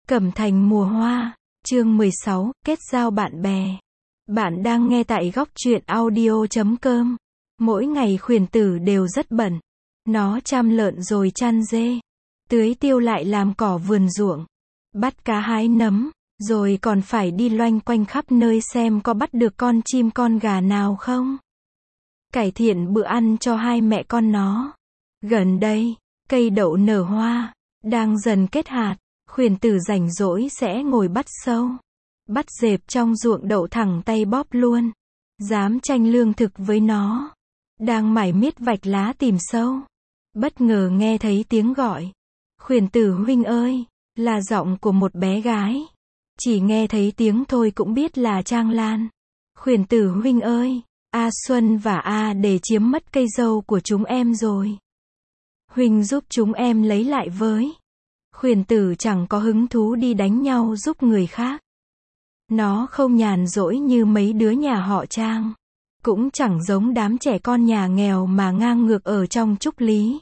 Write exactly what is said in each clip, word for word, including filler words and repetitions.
Cẩm Thành mùa hoa, chương mười sáu, kết giao bạn bè. Bạn đang nghe tại góc truyện audio chấm com. Mỗi ngày Khuyển Tử đều rất bận. Nó chăm lợn rồi chăn dê, tưới tiêu lại làm cỏ vườn ruộng, bắt cá hái nấm, rồi còn phải đi loanh quanh khắp nơi xem có bắt được con chim con gà nào không. Cải thiện bữa ăn cho hai mẹ con nó. Gần đây, cây đậu nở hoa, đang dần kết hạt. Khuyển Tử rảnh rỗi sẽ ngồi bắt sâu, bắt dẹp trong ruộng đậu thẳng tay bóp luôn. Dám tranh lương thực với nó. Đang mải miết vạch lá tìm sâu, bất ngờ nghe thấy tiếng gọi. Khuyển Tử huynh ơi, là giọng của một bé gái. Chỉ nghe thấy tiếng thôi cũng biết là Trang Lan. Khuyển Tử huynh ơi, A Xuân và A Đề chiếm mất cây dâu của chúng em rồi. Huynh giúp chúng em lấy lại với. Khuyển Tử chẳng có hứng thú đi đánh nhau giúp người khác. Nó không nhàn rỗi như mấy đứa nhà họ Trang. Cũng chẳng giống đám trẻ con nhà nghèo mà ngang ngược ở trong Trúc Lý.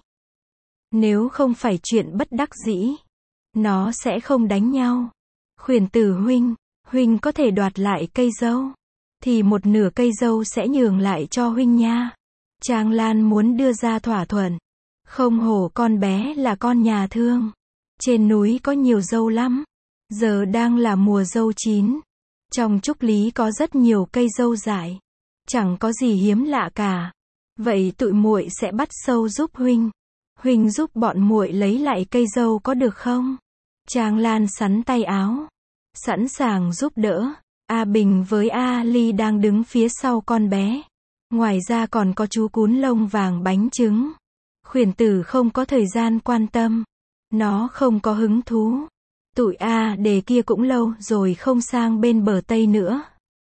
Nếu không phải chuyện bất đắc dĩ, nó sẽ không đánh nhau. Khuyển Tử huynh, huynh có thể đoạt lại cây dâu, thì một nửa cây dâu sẽ nhường lại cho huynh nha. Trang Lan muốn đưa ra thỏa thuận. Không hổ con bé là con nhà thương. Trên núi có nhiều dâu lắm. Giờ đang là mùa dâu chín. Trong Trúc Lý có rất nhiều cây dâu dại. Chẳng có gì hiếm lạ cả. Vậy tụi muội sẽ bắt sâu giúp huynh. Huynh giúp bọn muội lấy lại cây dâu có được không? Trang Lan xắn tay áo, sẵn sàng giúp đỡ. A Bình với A Ly đang đứng phía sau con bé. Ngoài ra còn có chú cún lông vàng bánh trứng. Khuyển Tử không có thời gian quan tâm. Nó không có hứng thú. Tụi A Đề kia cũng lâu rồi không sang bên bờ Tây nữa.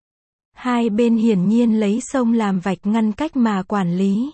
Hai bên hiển nhiên lấy sông làm vạch ngăn cách mà quản lý.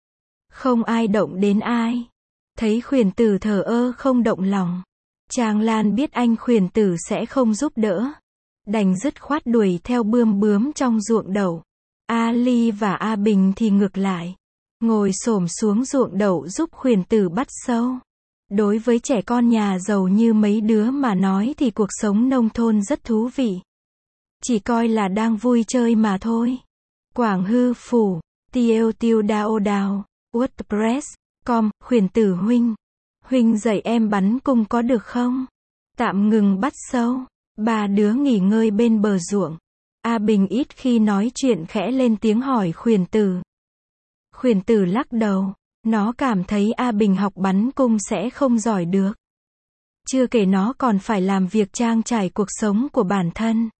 Không ai động đến ai. Thấy Khuyển Tử thờ ơ không động lòng. Trang Lan biết anh Khuyển Tử sẽ không giúp đỡ. Đành dứt khoát đuổi theo bươm bướm trong ruộng đậu. A Ly và A Bình thì ngược lại. Ngồi xổm xuống ruộng đậu giúp Khuyển Tử bắt sâu. Đối với trẻ con nhà giàu như mấy đứa mà nói thì cuộc sống nông thôn rất thú vị. Chỉ coi là đang vui chơi mà thôi. Quảng Hư Phủ, Tiêu Tiêu Đao Đào, WordPress, com, Khuyển Tử huynh. Huynh dạy em bắn cung có được không? Tạm ngừng bắt sâu. Ba đứa nghỉ ngơi bên bờ ruộng. A Bình ít khi nói chuyện khẽ lên tiếng hỏi Khuyển Tử. Khuyển Tử lắc đầu. Nó cảm thấy A Bình học bắn cung sẽ không giỏi được. Chưa kể nó còn phải làm việc trang trải cuộc sống của bản thân.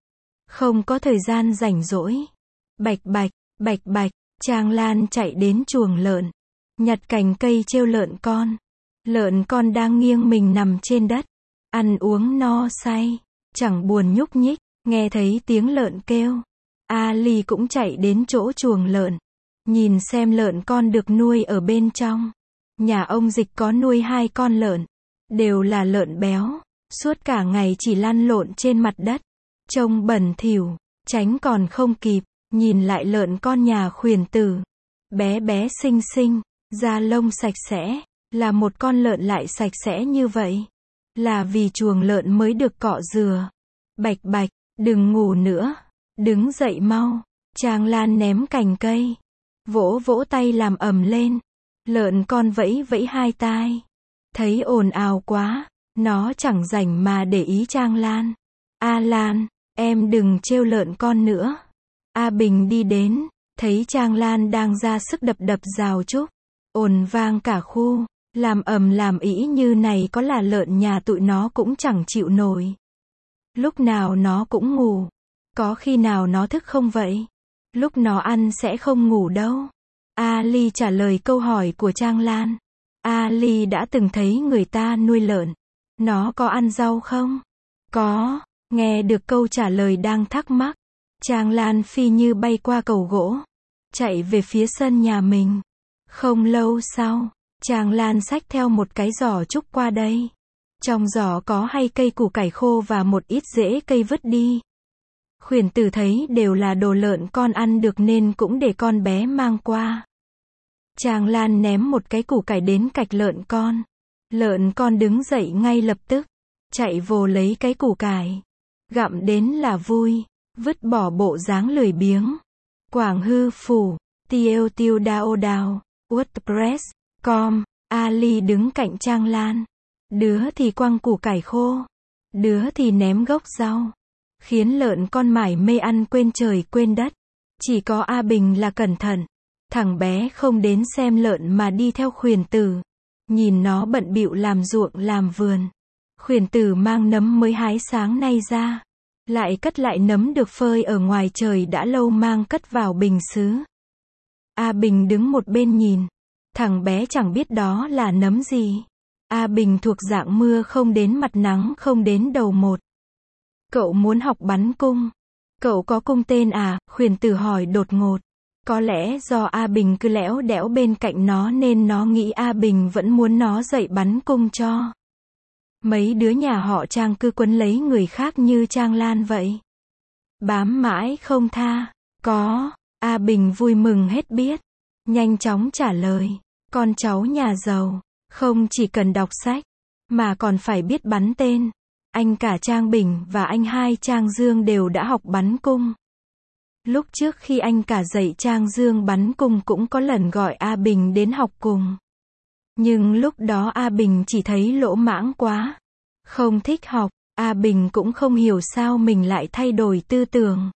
Không có thời gian rảnh rỗi. Bạch bạch, bạch bạch, Trang Lan chạy đến chuồng lợn. Nhặt cành cây treo lợn con. Lợn con đang nghiêng mình nằm trên đất. Ăn uống no say. Chẳng buồn nhúc nhích. Nghe thấy tiếng lợn kêu. A Ly cũng chạy đến chỗ chuồng lợn. Nhìn xem lợn con được nuôi ở bên trong. Nhà ông Dịch có nuôi hai con lợn. Đều là lợn béo. Suốt cả ngày chỉ lăn lộn trên mặt đất. Trông bẩn thỉu. Tránh còn không kịp. Nhìn lại lợn con nhà Khuyển Tử. Bé bé xinh xinh. Da lông sạch sẽ. Là một con lợn lại sạch sẽ như vậy. Là vì chuồng lợn mới được cọ rửa. Bạch bạch. Đừng ngủ nữa. Đứng dậy mau. Trang Lan ném cành cây. Vỗ vỗ tay làm ầm lên. Lợn con vẫy vẫy hai tai. Thấy ồn ào quá. Nó chẳng rảnh mà để ý Trang Lan. A Lan, em đừng trêu lợn con nữa. A Bình đi đến. Thấy Trang Lan đang ra sức đập đập rào trúc. Ồn vang cả khu. Làm ầm làm ĩ như này có là lợn nhà tụi nó cũng chẳng chịu nổi. Lúc nào nó cũng ngủ. Có khi nào nó thức không vậy? Lúc nó ăn sẽ không ngủ đâu. A Ly trả lời câu hỏi của Trang Lan. A Ly đã từng thấy người ta nuôi lợn. Nó có ăn rau không? Có. Nghe được câu trả lời đang thắc mắc. Trang Lan phi như bay qua cầu gỗ. Chạy về phía sân nhà mình. Không lâu sau, Trang Lan xách theo một cái giỏ trúc qua đây. Trong giỏ có hai cây củ cải khô và một ít rễ cây vứt đi. Khuyển Tử thấy đều là đồ lợn con ăn được nên cũng để con bé mang qua. Trang Lan ném một cái củ cải đến cạch lợn con. Lợn con đứng dậy ngay lập tức. chạy vồ lấy cái củ cải. Gặm đến là vui, vứt bỏ bộ dáng lười biếng. Quảng Hư Phủ, tiêu tiêu đao đao, WordPress, com, Ali đứng cạnh Trang Lan. Đứa thì quăng củ cải khô, đứa thì ném gốc rau. Khiến lợn con mải mê ăn quên trời quên đất. Chỉ có A Bình là cẩn thận. Thằng bé không đến xem lợn mà đi theo Khuyển Tử. Nhìn nó bận bịu làm ruộng làm vườn. Khuyển Tử mang nấm mới hái sáng nay ra. Lại cất lại nấm được phơi ở ngoài trời đã lâu mang cất vào bình sứ. A Bình đứng một bên nhìn. Thằng bé chẳng biết đó là nấm gì. A Bình thuộc dạng mưa không đến mặt nắng không đến đầu một. Cậu muốn học bắn cung. Cậu có cung tên à? Khuyển Tử hỏi đột ngột. Có lẽ do A Bình cứ lẽo đẽo bên cạnh nó nên nó nghĩ A Bình vẫn muốn nó dạy bắn cung cho. Mấy đứa nhà họ Trang cứ quấn lấy người khác như Trang Lan vậy. Bám mãi không tha. Có. A Bình vui mừng hết biết. Nhanh chóng trả lời. Con cháu nhà giàu. Không chỉ cần đọc sách. Mà còn phải biết bắn tên. Anh cả Trang Bình và anh hai Trang Dương đều đã học bắn cung. Lúc trước khi anh cả dạy Trang Dương bắn cung cũng có lần gọi A Bình đến học cùng. Nhưng lúc đó A Bình chỉ thấy lỗ mãng quá. Không thích học, A Bình cũng không hiểu sao mình lại thay đổi tư tưởng.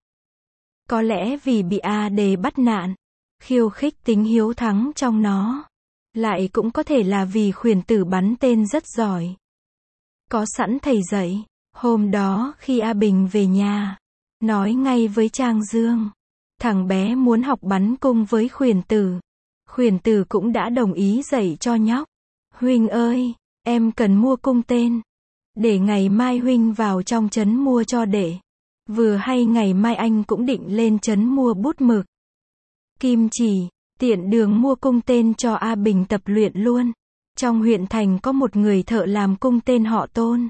Có lẽ vì bị A Đề bắt nạt, khiêu khích tính hiếu thắng trong nó. Lại cũng có thể là vì Khuyển Tử bắn tên rất giỏi. Có sẵn thầy dạy. Hôm đó khi A Bình về nhà, nói ngay với Trang Dương. Thằng bé muốn học bắn cung với Khuyển Tử. Khuyển Tử cũng đã đồng ý dạy cho nhóc. Huynh ơi, em cần mua cung tên. Để ngày mai huynh vào trong trấn mua cho đệ. Vừa hay ngày mai anh cũng định lên trấn mua bút mực. Kim chỉ, tiện đường mua cung tên cho A Bình tập luyện luôn. Trong huyện thành có một người thợ làm cung tên họ Tôn.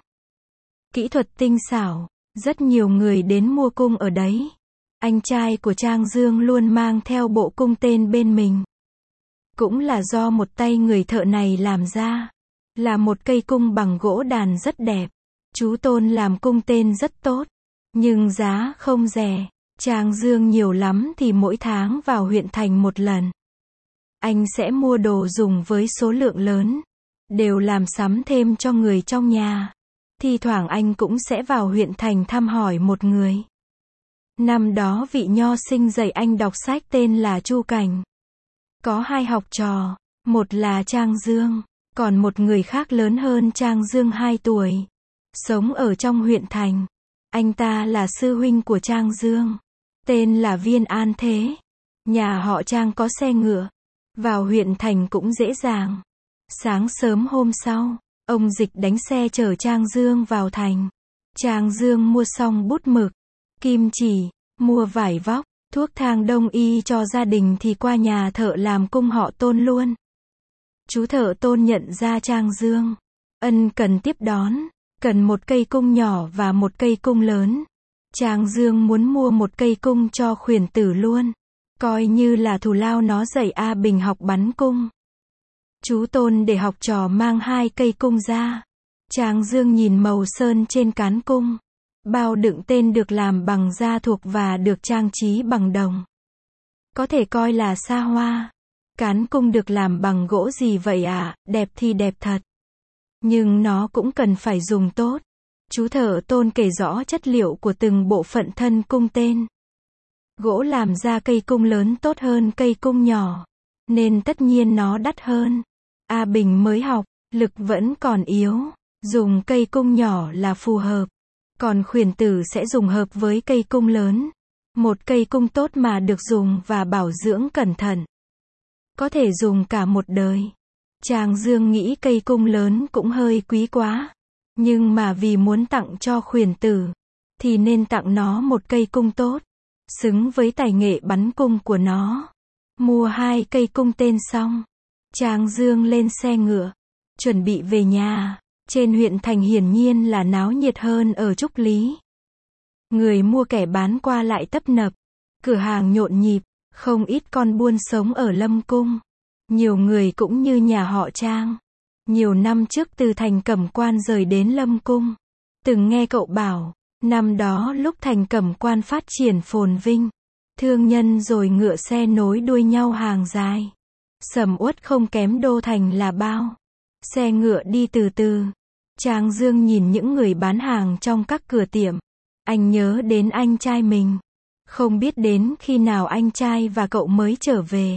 Kỹ thuật tinh xảo, rất nhiều người đến mua cung ở đấy. Anh trai của Trang Dương luôn mang theo bộ cung tên bên mình. Cũng là do một tay người thợ này làm ra. Là một cây cung bằng gỗ đàn rất đẹp. Chú Tôn làm cung tên rất tốt. Nhưng giá không rẻ. Trang Dương nhiều lắm thì mỗi tháng vào huyện thành một lần. Anh sẽ mua đồ dùng với số lượng lớn. Đều làm sắm thêm cho người trong nhà. Thi thoảng anh cũng sẽ vào huyện thành thăm hỏi một người. Năm đó vị nho sinh dạy anh đọc sách tên là Chu Cảnh. Có hai học trò. Một là Trang Dương. Còn một người khác lớn hơn Trang Dương hai tuổi. Sống ở trong huyện thành. Anh ta là sư huynh của Trang Dương. Tên là Viên An Thế. Nhà họ Trang có xe ngựa. Vào huyện thành cũng dễ dàng. Sáng sớm hôm sau, ông Dịch đánh xe chở Trang Dương vào thành. Trang Dương mua xong bút mực, kim chỉ, mua vải vóc, thuốc thang đông y cho gia đình thì qua nhà thợ làm cung họ Tôn luôn. Chú thợ Tôn nhận ra Trang Dương. Ân cần tiếp đón, cần một cây cung nhỏ và một cây cung lớn. Trang Dương muốn mua một cây cung cho Khuyển Tử luôn. Coi như là thù lao nó dạy A Bình học bắn cung. Chú Tôn để học trò mang hai cây cung ra. Trang Dương nhìn màu sơn trên cán cung. Bao đựng tên được làm bằng da thuộc và được trang trí bằng đồng. Có thể coi là xa hoa. Cán cung được làm bằng gỗ gì vậy ạ? À? Đẹp thì đẹp thật. Nhưng nó cũng cần phải dùng tốt. Chú thợ Tôn kể rõ chất liệu của từng bộ phận thân cung tên. Gỗ làm ra cây cung lớn tốt hơn cây cung nhỏ. Nên tất nhiên nó đắt hơn. A Bình mới học, lực vẫn còn yếu. Dùng cây cung nhỏ là phù hợp. Còn Khuyển Tử sẽ dùng hợp với cây cung lớn. Một cây cung tốt mà được dùng và bảo dưỡng cẩn thận. Có thể dùng cả một đời. Trang Dương nghĩ cây cung lớn cũng hơi quý quá. Nhưng mà vì muốn tặng cho Khuyển Tử, thì nên tặng nó một cây cung tốt. Xứng với tài nghệ bắn cung của nó. Mua hai cây cung tên xong. Trang Dương lên xe ngựa. Chuẩn bị về nhà. Trên huyện thành hiển nhiên là náo nhiệt hơn ở Trúc Lý. Người mua kẻ bán qua lại tấp nập. Cửa hàng nhộn nhịp. Không ít con buôn sống ở Lâm Cung. Nhiều người cũng như nhà họ Trang. Nhiều năm trước từ thành Cẩm Quan rời đến Lâm Cung. Từng nghe cậu bảo, năm đó lúc thành Cẩm Quan phát triển phồn vinh, thương nhân rồi ngựa xe nối đuôi nhau hàng dài. Sầm uất không kém đô thành là bao. Xe ngựa đi từ từ. Trang Dương nhìn những người bán hàng trong các cửa tiệm. Anh nhớ đến anh trai mình. Không biết đến khi nào anh trai và cậu mới trở về.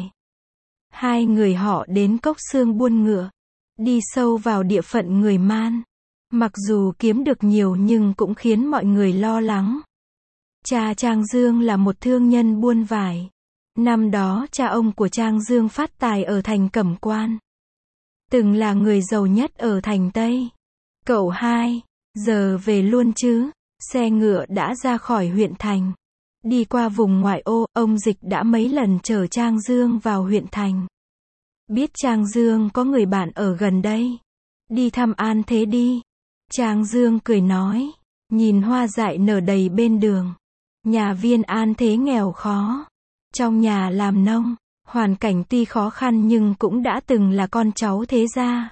Hai người họ đến Cốc Xương buôn ngựa. Đi sâu vào địa phận người Man. Mặc dù kiếm được nhiều nhưng cũng khiến mọi người lo lắng. Cha Trang Dương là một thương nhân buôn vải. Năm đó cha ông của Trang Dương phát tài ở thành Cẩm Quan. Từng là người giàu nhất ở thành Tây. Cậu hai, giờ về luôn chứ? Xe ngựa đã ra khỏi huyện thành. Đi qua vùng ngoại ô, ông Dịch đã mấy lần chở Trang Dương vào huyện thành. Biết Trang Dương có người bạn ở gần đây. Đi thăm An Thế đi. Trang Dương cười nói. Nhìn hoa dại nở đầy bên đường. Nhà viên An Thế nghèo khó. Trong nhà làm nông. Hoàn cảnh tuy khó khăn nhưng cũng đã từng là con cháu thế gia.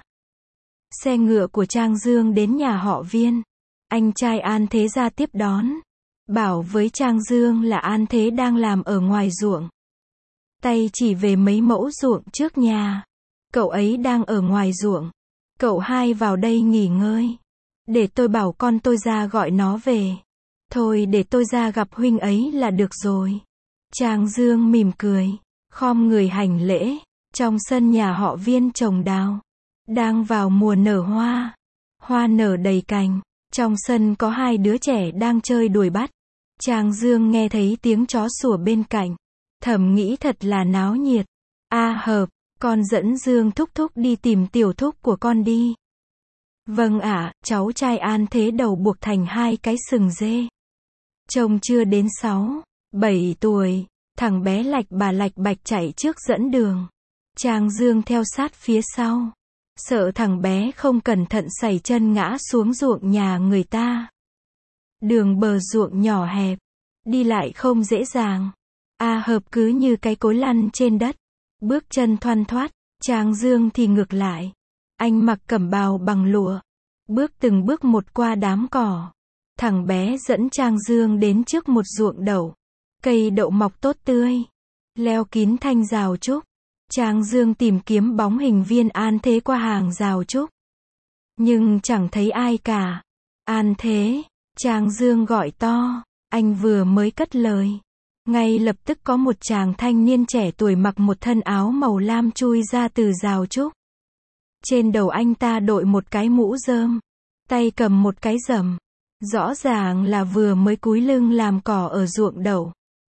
Xe ngựa của Trang Dương đến nhà họ Viên. Anh trai An Thế ra tiếp đón. Bảo với Trang Dương là An Thế đang làm ở ngoài ruộng. Tay chỉ về mấy mẫu ruộng trước nhà. Cậu ấy đang ở ngoài ruộng. Cậu hai vào đây nghỉ ngơi. Để tôi bảo con tôi ra gọi nó về. Thôi để tôi ra gặp huynh ấy là được rồi. Trang Dương mỉm cười. Khom người hành lễ. Trong sân nhà họ Viên trồng đào. Đang vào mùa nở hoa. Hoa nở đầy cành. Trong sân có hai đứa trẻ đang chơi đuổi bắt. Trang Dương nghe thấy tiếng chó sủa bên cạnh. Thầm nghĩ thật là náo nhiệt. A Hợp, con dẫn Dương thúc thúc đi tìm tiểu thúc của con đi. Vâng ạ, cháu trai An Thế đầu buộc thành hai cái sừng dê. Trông chưa đến sáu, bảy tuổi. Thằng bé lạch bà lạch bạch chạy trước dẫn đường. Trang Dương theo sát phía sau. Sợ thằng bé không cẩn thận sẩy chân ngã xuống ruộng nhà người ta. Đường bờ ruộng nhỏ hẹp. Đi lại không dễ dàng. A Hợp cứ như cái cối lăn trên đất. Bước chân thoăn thoắt. Trang Dương thì ngược lại. Anh mặc cẩm bào bằng lụa. Bước từng bước một qua đám cỏ. Thằng bé dẫn Trang Dương đến trước một ruộng đậu. Cây đậu mọc tốt tươi. Leo kín thanh rào trúc. Trang Dương tìm kiếm bóng hình Viên An Thế qua hàng rào trúc. Nhưng chẳng thấy ai cả. An Thế, Trang Dương gọi to. Anh vừa mới cất lời. Ngay lập tức có một chàng thanh niên trẻ tuổi mặc một thân áo màu lam chui ra từ rào trúc. Trên đầu anh ta đội một cái mũ rơm. Tay cầm một cái rầm. Rõ ràng là vừa mới cúi lưng làm cỏ ở ruộng đậu.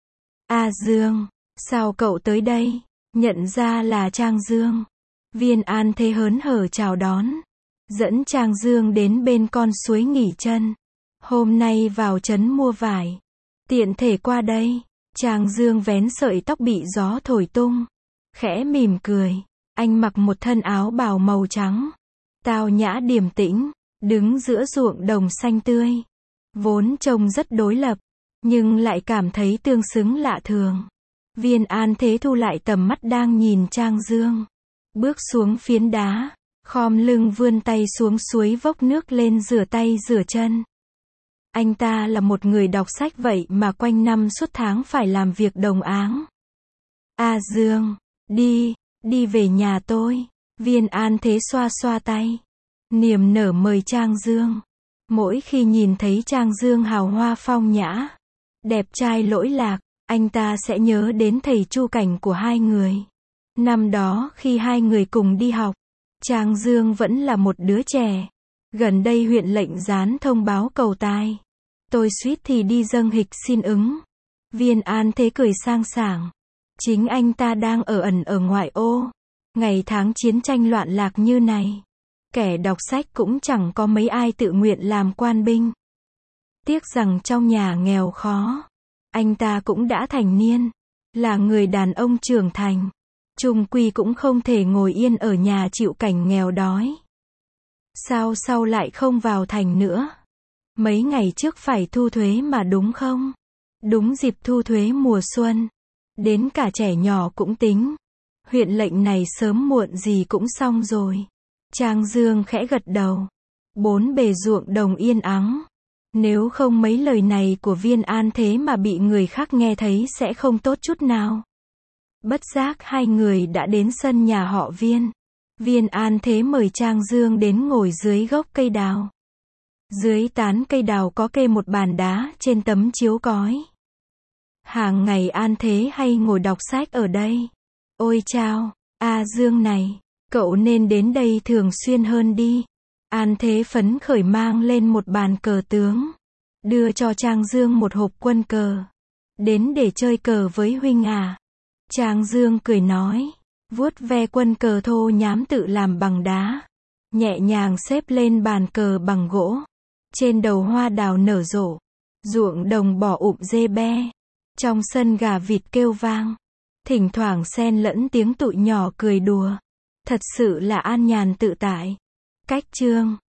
A Dương, sao cậu tới đây? Nhận ra là Trang Dương. Viên An Thế hớn hở chào đón. Dẫn Trang Dương đến bên con suối nghỉ chân. Hôm nay vào trấn mua vải. Tiện thể qua đây. Trang Dương vén sợi tóc bị gió thổi tung. Khẽ mỉm cười. Anh mặc một thân áo bào màu trắng. Tao nhã điềm tĩnh. Đứng giữa ruộng đồng xanh tươi. Vốn trông rất đối lập. Nhưng lại cảm thấy tương xứng lạ thường. Viên An Thế thu lại tầm mắt đang nhìn Trang Dương. Bước xuống phiến đá. Khom lưng vươn tay xuống suối vốc nước lên rửa tay rửa chân. Anh ta là một người đọc sách vậy mà quanh năm suốt tháng phải làm việc đồng áng. A Dương, đi, đi về nhà tôi. Viên An Thế xoa xoa tay. Niềm nở mời Trang Dương. Mỗi khi nhìn thấy Trang Dương hào hoa phong nhã, đẹp trai lỗi lạc, anh ta sẽ nhớ đến thầy Chu Cảnh của hai người. Năm đó khi hai người cùng đi học, Trang Dương vẫn là một đứa trẻ. Gần đây huyện lệnh dán thông báo cầu tài. Tôi suýt thì đi dâng hịch xin ứng. Viên An Thế cười sang sảng. Chính anh ta đang ở ẩn ở ngoại ô. Ngày tháng chiến tranh loạn lạc như này. Kẻ đọc sách cũng chẳng có mấy ai tự nguyện làm quan binh. Tiếc rằng trong nhà nghèo khó. Anh ta cũng đã thành niên. Là người đàn ông trưởng thành. Chung quy cũng không thể ngồi yên ở nhà chịu cảnh nghèo đói. Sao sau lại không vào thành nữa? Mấy ngày trước phải thu thuế mà đúng không? Đúng dịp thu thuế mùa xuân. Đến cả trẻ nhỏ cũng tính. Huyện lệnh này sớm muộn gì cũng xong rồi. Trang Dương khẽ gật đầu. Bốn bề ruộng đồng yên ắng. Nếu không mấy lời này của Viên An Thế mà bị người khác nghe thấy sẽ không tốt chút nào. Bất giác hai người đã đến sân nhà họ Viên. Viên An Thế mời Trang Dương đến ngồi dưới gốc cây đào. Dưới tán cây đào có kê một bàn đá trên tấm chiếu cói. Hàng ngày An Thế hay ngồi đọc sách ở đây. Ôi chao, A Dương này, cậu nên đến đây thường xuyên hơn đi. An Thế phấn khởi mang lên một bàn cờ tướng. Đưa cho Trang Dương một hộp quân cờ. Đến để chơi cờ với huynh à. Trang Dương cười nói. Vuốt ve quân cờ thô nhám tự làm bằng đá. Nhẹ nhàng xếp lên bàn cờ bằng gỗ. Trên đầu hoa đào nở rộ. Ruộng đồng bò ụm dê be. Trong sân gà vịt kêu vang. Thỉnh thoảng xen lẫn tiếng tụi nhỏ cười đùa. Thật sự là an nhàn tự tại. Cách chương